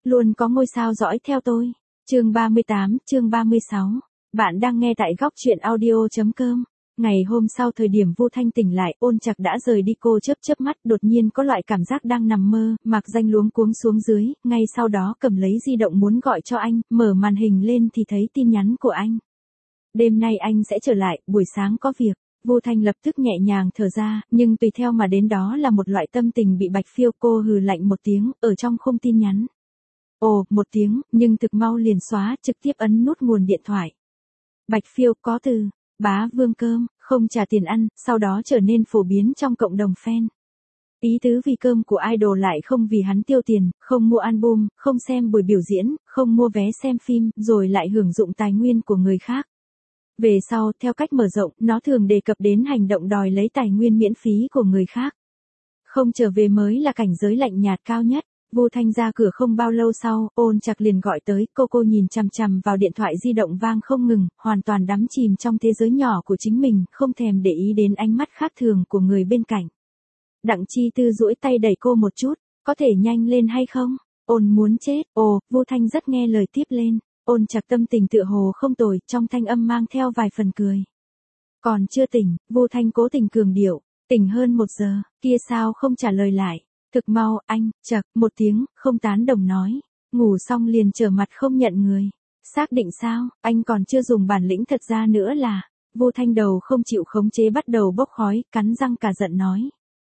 luôn có ngôi sao dõi theo tôi. Chương 38, chương 36. Bạn đang nghe tại góc truyện audio.com. Ngày hôm sau thời điểm Vu Thanh tỉnh lại, Ôn Trạc đã rời đi, cô chớp chớp mắt, đột nhiên có loại cảm giác đang nằm mơ, Mạc Danh luống cuống xuống dưới, ngay sau đó cầm lấy di động muốn gọi cho anh, mở màn hình lên thì thấy tin nhắn của anh. Đêm nay anh sẽ trở lại, buổi sáng có việc. Vu Thanh lập tức nhẹ nhàng thở ra, nhưng tùy theo mà đến đó là một loại tâm tình bị bạch phiêu, cô hừ lạnh một tiếng, ở trong khung tin nhắn. Ồ, một tiếng, nhưng thực mau liền xóa, trực tiếp ấn nút nguồn điện thoại. Bạch phiêu có từ, bá vương cơm, không trả tiền ăn, sau đó trở nên phổ biến trong cộng đồng fan. Ý tứ vì cơm của idol lại không vì hắn tiêu tiền, không mua album, không xem buổi biểu diễn, không mua vé xem phim, rồi lại hưởng dụng tài nguyên của người khác. Về sau, theo cách mở rộng, nó thường đề cập đến hành động đòi lấy tài nguyên miễn phí của người khác. Không trở về mới là cảnh giới lạnh nhạt cao nhất. Vu Thanh ra cửa không bao lâu sau, Ôn Trạc liền gọi tới, cô nhìn chằm chằm vào điện thoại di động vang không ngừng, hoàn toàn đắm chìm trong thế giới nhỏ của chính mình, không thèm để ý đến ánh mắt khác thường của người bên cạnh. Đặng Chi Tư duỗi tay đẩy cô một chút, có thể nhanh lên hay không? Ôn muốn chết. Ồ, Vu Thanh rất nghe lời tiếp lên. Ôn Trạc tâm tình tựa hồ không tồi, trong thanh âm mang theo vài phần cười. Còn chưa tỉnh, Vu Thanh cố tình cường điệu, tỉnh hơn 1 giờ, kia sao không trả lời lại. Thực mau, anh, Trạc, một tiếng, không tán đồng nói. Ngủ xong liền trở mặt không nhận người. Xác định sao, anh còn chưa dùng bản lĩnh thật ra nữa là. Vu Thanh đầu không chịu khống chế bắt đầu bốc khói, cắn răng cả giận nói.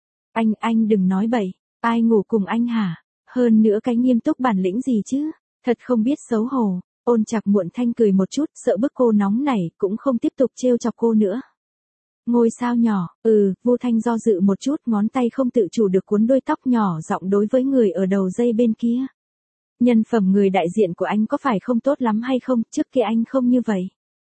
Anh đừng nói bậy, ai ngủ cùng anh hả? Hơn nữa cái nghiêm túc bản lĩnh gì chứ? Thật không biết xấu hổ. Ôn Trạc muộn thanh cười một chút, sợ bức cô nóng nảy, cũng không tiếp tục trêu chọc cô nữa. Ngôi sao nhỏ, Vu Thanh do dự một chút, ngón tay không tự chủ được cuốn đuôi tóc nhỏ giọng đối với người ở đầu dây bên kia. Nhân phẩm người đại diện của anh có phải không tốt lắm hay không, trước kia anh không như vậy.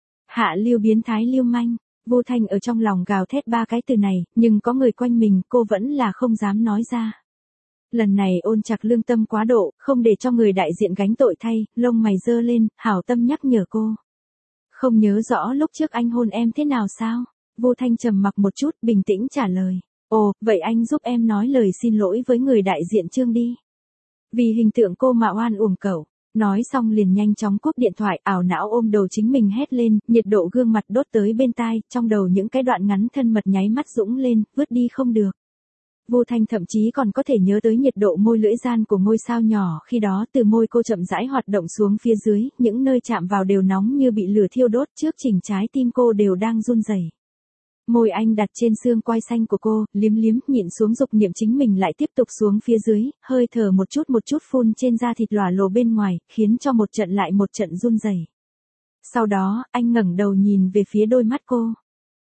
Hạ lưu biến thái lưu manh, Vu Thanh ở trong lòng gào thét 3 cái từ này, nhưng có người quanh mình cô vẫn là không dám nói ra. Lần này Ôn Trạc lương tâm quá độ, không để cho người đại diện gánh tội thay, lông mày giơ lên, hảo tâm nhắc nhở cô. Không nhớ rõ lúc trước anh hôn em thế nào sao? Vu Thanh trầm mặc một chút, bình tĩnh trả lời. Ồ, vậy anh giúp em nói lời xin lỗi với người đại diện Trương đi. Vì hình tượng cô mà oan uổng cẩu. Nói xong liền nhanh chóng cúp điện thoại, ảo não ôm đầu chính mình hét lên, nhiệt độ gương mặt đốt tới bên tai, trong đầu những cái đoạn ngắn thân mật nháy mắt dũng lên, vứt đi không được. Vu Thanh thậm chí còn có thể nhớ tới nhiệt độ môi lưỡi gian của ngôi sao nhỏ, khi đó từ môi cô chậm rãi hoạt động xuống phía dưới, những nơi chạm vào đều nóng như bị lửa thiêu đốt, trước chỉnh trái tim cô đều đang run rẩy. Môi anh đặt trên xương quai xanh của cô, liếm nhịn xuống dục niệm chính mình lại tiếp tục xuống phía dưới, hơi thở một chút phun trên da thịt lòa lồ bên ngoài, khiến cho một trận lại một trận run rẩy. Sau đó, anh ngẩng đầu nhìn về phía đôi mắt cô.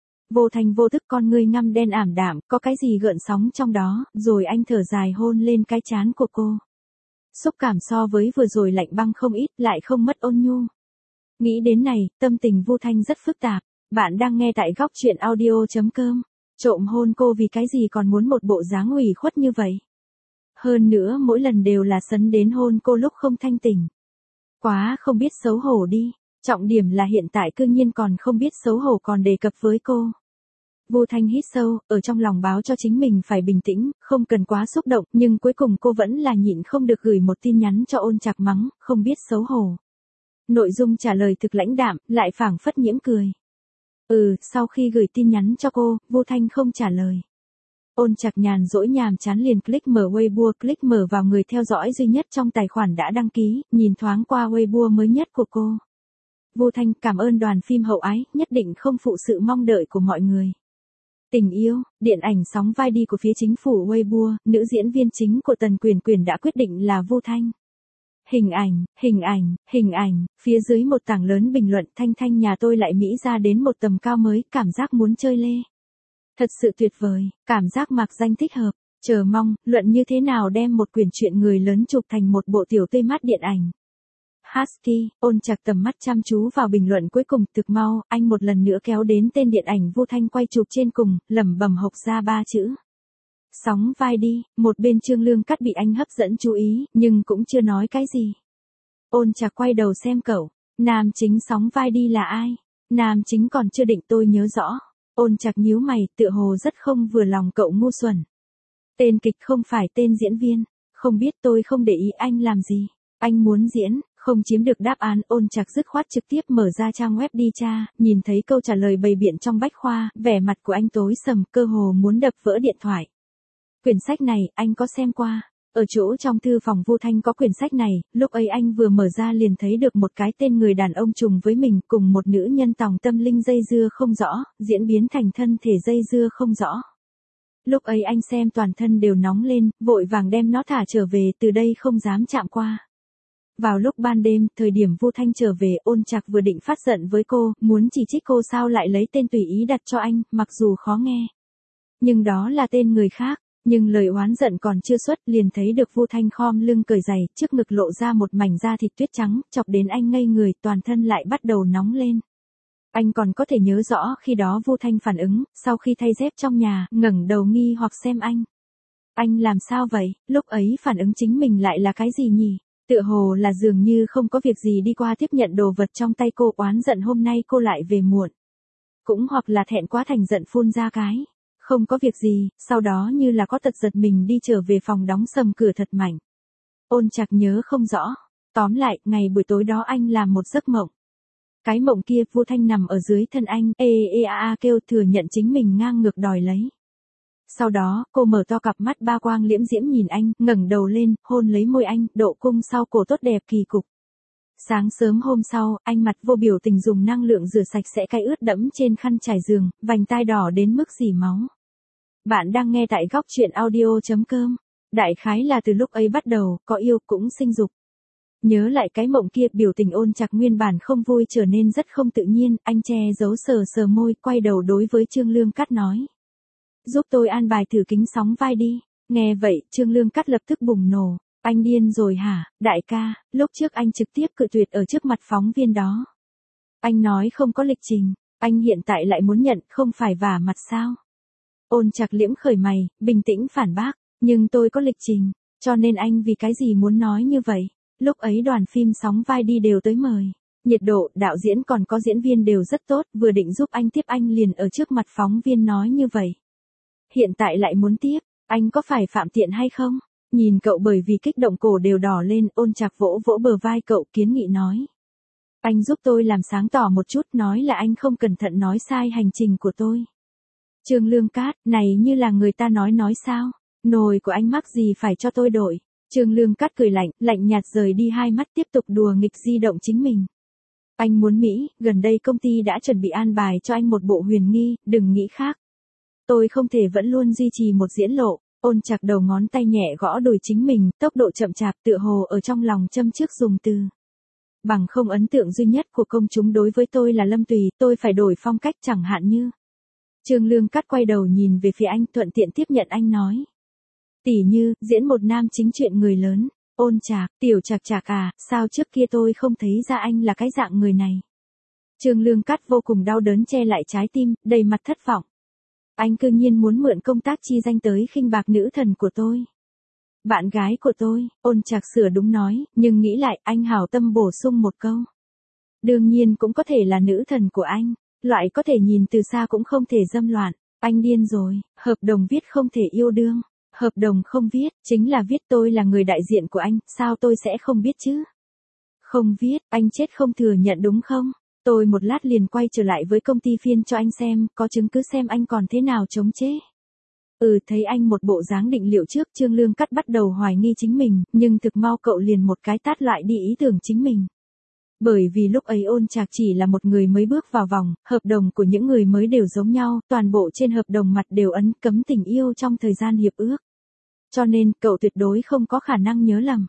Vô thành vô thức con ngươi ngăm đen ảm đạm, có cái gì gợn sóng trong đó, rồi anh thở dài hôn lên cái trán của cô. Xúc cảm so với vừa rồi lạnh băng không ít, lại không mất ôn nhu. Nghĩ đến này, tâm tình Vu Thanh rất phức tạp. Bạn đang nghe tại góc truyện audio.com. Trộm hôn cô vì cái gì còn muốn một bộ dáng ủy khuất như vậy? Hơn nữa mỗi lần đều là sấn đến hôn cô lúc không thanh tỉnh. Quá không biết xấu hổ đi. Trọng điểm là hiện tại cư nhiên còn không biết xấu hổ còn đề cập với cô. Vu Thanh hít sâu, ở trong lòng báo cho chính mình phải bình tĩnh, không cần quá xúc động, nhưng cuối cùng cô vẫn là nhịn không được gửi một tin nhắn cho Ôn Trạc mắng, không biết xấu hổ. Nội dung trả lời thực lãnh đạm, lại phảng phất nhiễm cười. Sau khi gửi tin nhắn cho cô, Vu Thanh không trả lời. Ôn Trạc nhàn rỗi nhàm chán liền click mở Weibo, click mở vào người theo dõi duy nhất trong tài khoản đã đăng ký, nhìn thoáng qua Weibo mới nhất của cô. Vu Thanh cảm ơn đoàn phim hậu ái, nhất định không phụ sự mong đợi của mọi người. Tình yêu, điện ảnh sóng vai đi của phía chính phủ Weibo, nữ diễn viên chính của Tần Quyền Quyền đã quyết định là Vu Thanh. Hình ảnh, phía dưới một tảng lớn bình luận Thanh nhà tôi lại mỹ ra đến một tầm cao mới, cảm giác muốn chơi lê. Thật sự tuyệt vời, cảm giác Mạc Danh thích hợp, chờ mong, luận như thế nào đem một quyển truyện người lớn chụp thành một bộ tiểu tươi mát điện ảnh. Husky, Ôn Trạc tầm mắt chăm chú vào bình luận cuối cùng, thực mau, anh một lần nữa kéo đến tên điện ảnh Vu Thanh quay chụp trên cùng, lẩm bẩm hộc ra 3 chữ. Sóng vai đi, một bên Trương Lương Cắt bị anh hấp dẫn chú ý, nhưng cũng chưa nói cái gì. Ôn Trạc quay đầu xem cậu, nam chính sóng vai đi là ai? Nam chính còn chưa định, tôi nhớ rõ. Ôn Trạc nhíu mày, tựa hồ rất không vừa lòng cậu ngu xuẩn. Tên kịch không phải tên diễn viên, không biết, tôi không để ý anh làm gì. Anh muốn diễn, không chiếm được đáp án, Ôn Trạc dứt khoát trực tiếp mở ra trang web đi tra, nhìn thấy câu trả lời bày biện trong bách khoa, vẻ mặt của anh tối sầm, cơ hồ muốn đập vỡ điện thoại. Quyển sách này, anh có xem qua. Ở chỗ trong thư phòng Vu Thanh có quyển sách này, lúc ấy anh vừa mở ra liền thấy được một cái tên người đàn ông trùng với mình cùng một nữ nhân tòng tâm linh dây dưa không rõ, diễn biến thành thân thể dây dưa không rõ. Lúc ấy anh xem toàn thân đều nóng lên, vội vàng đem nó thả trở về, từ đây không dám chạm qua. Vào lúc ban đêm, thời điểm Vu Thanh trở về, Ôn Trạc vừa định phát giận với cô, muốn chỉ trích cô sao lại lấy tên tùy ý đặt cho anh, mặc dù khó nghe. Nhưng đó là tên người khác. Nhưng lời oán giận còn chưa xuất, liền thấy được Vu Thanh khom lưng cởi giày, trước ngực lộ ra một mảnh da thịt tuyết trắng, chọc đến anh ngây người, toàn thân lại bắt đầu nóng lên. Anh còn có thể nhớ rõ khi đó Vu Thanh phản ứng, sau khi thay dép trong nhà, ngẩng đầu nghi hoặc xem anh. Anh làm sao vậy, lúc ấy phản ứng chính mình lại là cái gì nhỉ? Tựa hồ là dường như không có việc gì đi qua tiếp nhận đồ vật trong tay cô, oán giận hôm nay cô lại về muộn. Cũng hoặc là thẹn quá thành giận phun ra cái. Không có việc gì, sau đó như là có tật giật mình đi trở về phòng đóng sầm cửa thật mạnh. Ôn Trạc nhớ không rõ. Tóm lại, ngày buổi tối đó anh làm một giấc mộng. Cái mộng kia, Vu Thanh nằm ở dưới thân anh, kêu thừa nhận chính mình ngang ngược đòi lấy. Sau đó, cô mở to cặp mắt ba quang liễm diễm nhìn anh, ngẩng đầu lên, hôn lấy môi anh, độ cung sau cổ tốt đẹp kỳ cục. Sáng sớm hôm sau, anh mặt vô biểu tình dùng năng lượng rửa sạch sẽ cái ướt đẫm trên khăn trải giường, vành tai đỏ đến mức rỉ máu. Bạn đang nghe tại góc truyện audio.com. Đại khái là từ lúc ấy bắt đầu, có yêu cũng sinh dục. Nhớ lại cái mộng kia, biểu tình Ôn Trạc nguyên bản không vui trở nên rất không tự nhiên, anh che giấu sờ môi, quay đầu đối với Trương Lương Cát nói. Giúp tôi an bài thử kính sóng vai đi. Nghe vậy, Trương Lương Cát lập tức bùng nổ. Anh điên rồi hả, đại ca, lúc trước anh trực tiếp cự tuyệt ở trước mặt phóng viên đó. Anh nói không có lịch trình, anh hiện tại lại muốn nhận, không phải vả mặt sao? Ôn Trạc liễm khởi mày, bình tĩnh phản bác, nhưng tôi có lịch trình, cho nên anh vì cái gì muốn nói như vậy? Lúc ấy đoàn phim sóng vai đi đều tới mời. Nhiệt độ, đạo diễn còn có diễn viên đều rất tốt, vừa định giúp anh tiếp anh liền ở trước mặt phóng viên nói như vậy. Hiện tại lại muốn tiếp, anh có phải phạm tiện hay không? Nhìn cậu bởi vì kích động cổ đều đỏ lên, Ôn Trạc vỗ vỗ bờ vai cậu, kiến nghị nói. Anh giúp tôi làm sáng tỏ một chút, nói là anh không cẩn thận nói sai hành trình của tôi. Trương Lương Cát, này như là người ta nói sao? Nồi của anh mắc gì phải cho tôi đổi? Trương Lương Cát cười lạnh nhạt rời đi hai mắt tiếp tục đùa nghịch di động chính mình. Anh muốn Mỹ, gần đây công ty đã chuẩn bị an bài cho anh một bộ huyền nghi, đừng nghĩ khác. Tôi không thể vẫn luôn duy trì một diễn lộ. Ôn Trạc đầu ngón tay nhẹ gõ đùi chính mình, tốc độ chậm chạp tựa hồ ở trong lòng châm trước dùng từ. Bằng không ấn tượng duy nhất của công chúng đối với tôi là Lâm Tùy, tôi phải đổi phong cách chẳng hạn như. Trương Lương Cát quay đầu nhìn về phía anh, thuận tiện tiếp nhận anh nói. Tỉ như, diễn một nam chính chuyện người lớn. Ôn Trạc, tiểu Trạc à, sao trước kia tôi không thấy ra anh là cái dạng người này. Trương Lương Cát vô cùng đau đớn che lại trái tim, đầy mặt thất vọng. Anh cư nhiên muốn mượn công tác chi danh tới khinh bạc nữ thần của tôi. Bạn gái của tôi, Ôn Trạc sửa đúng nói, nhưng nghĩ lại anh hảo tâm bổ sung một câu. Đương nhiên cũng có thể là nữ thần của anh, loại có thể nhìn từ xa cũng không thể dâm loạn. Anh điên rồi, hợp đồng viết không thể yêu đương. Hợp đồng không viết, chính là viết tôi là người đại diện của anh, sao tôi sẽ không biết chứ? Không viết, anh chết không thừa nhận đúng không? Tôi một lát liền quay trở lại với công ty phiên cho anh xem, có chứng cứ xem anh còn thế nào chống chế. Thấy anh một bộ dáng định liệu trước, Trương Lương Cát bắt đầu hoài nghi chính mình, nhưng thực mau cậu liền một cái tát lại đi ý tưởng chính mình. Bởi vì lúc ấy Ôn Trạc chỉ là một người mới bước vào vòng, hợp đồng của những người mới đều giống nhau, toàn bộ trên hợp đồng mặt đều ấn cấm tình yêu trong thời gian hiệp ước. Cho nên, cậu tuyệt đối không có khả năng nhớ lầm.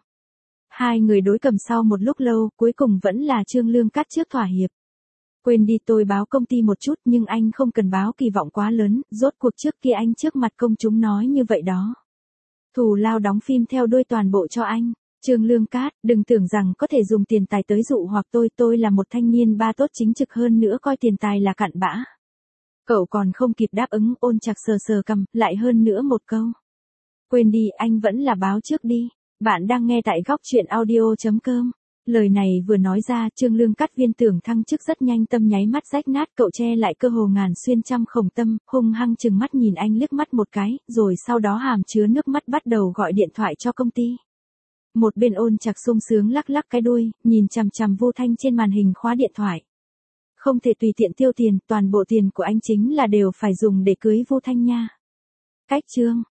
Hai người đối cầm sau một lúc lâu, cuối cùng vẫn là Trương Lương Cát trước thỏa hiệp. Quên đi, tôi báo công ty một chút nhưng anh không cần báo kỳ vọng quá lớn, rốt cuộc trước kia anh trước mặt công chúng nói như vậy đó. Thù lao đóng phim theo đuôi toàn bộ cho anh. Trương Lương Cát, đừng tưởng rằng có thể dùng tiền tài tới dụ hoặc tôi là một thanh niên ba tốt chính trực, hơn nữa coi tiền tài là cặn bã. Cậu còn không kịp đáp ứng, Ôn Trạc sờ cằm, lại hơn nữa một câu. Quên đi, anh vẫn là báo trước đi. Bạn đang nghe tại góc truyện audio.com. Lời này vừa nói ra, Trương Lương Cát viên tưởng thăng chức rất nhanh, tâm nháy mắt rách nát, cậu che lại cơ hồ ngàn xuyên trăm khổng tâm, hung hăng chừng mắt nhìn anh liếc mắt một cái, rồi sau đó hàm chứa nước mắt bắt đầu gọi điện thoại cho công ty. Một bên Ôn Trạc sung sướng lắc lắc cái đuôi, nhìn chằm chằm Vu Thanh trên màn hình khóa điện thoại. Không thể tùy tiện tiêu tiền, toàn bộ tiền của anh chính là đều phải dùng để cưới Vu Thanh nha. Cách chương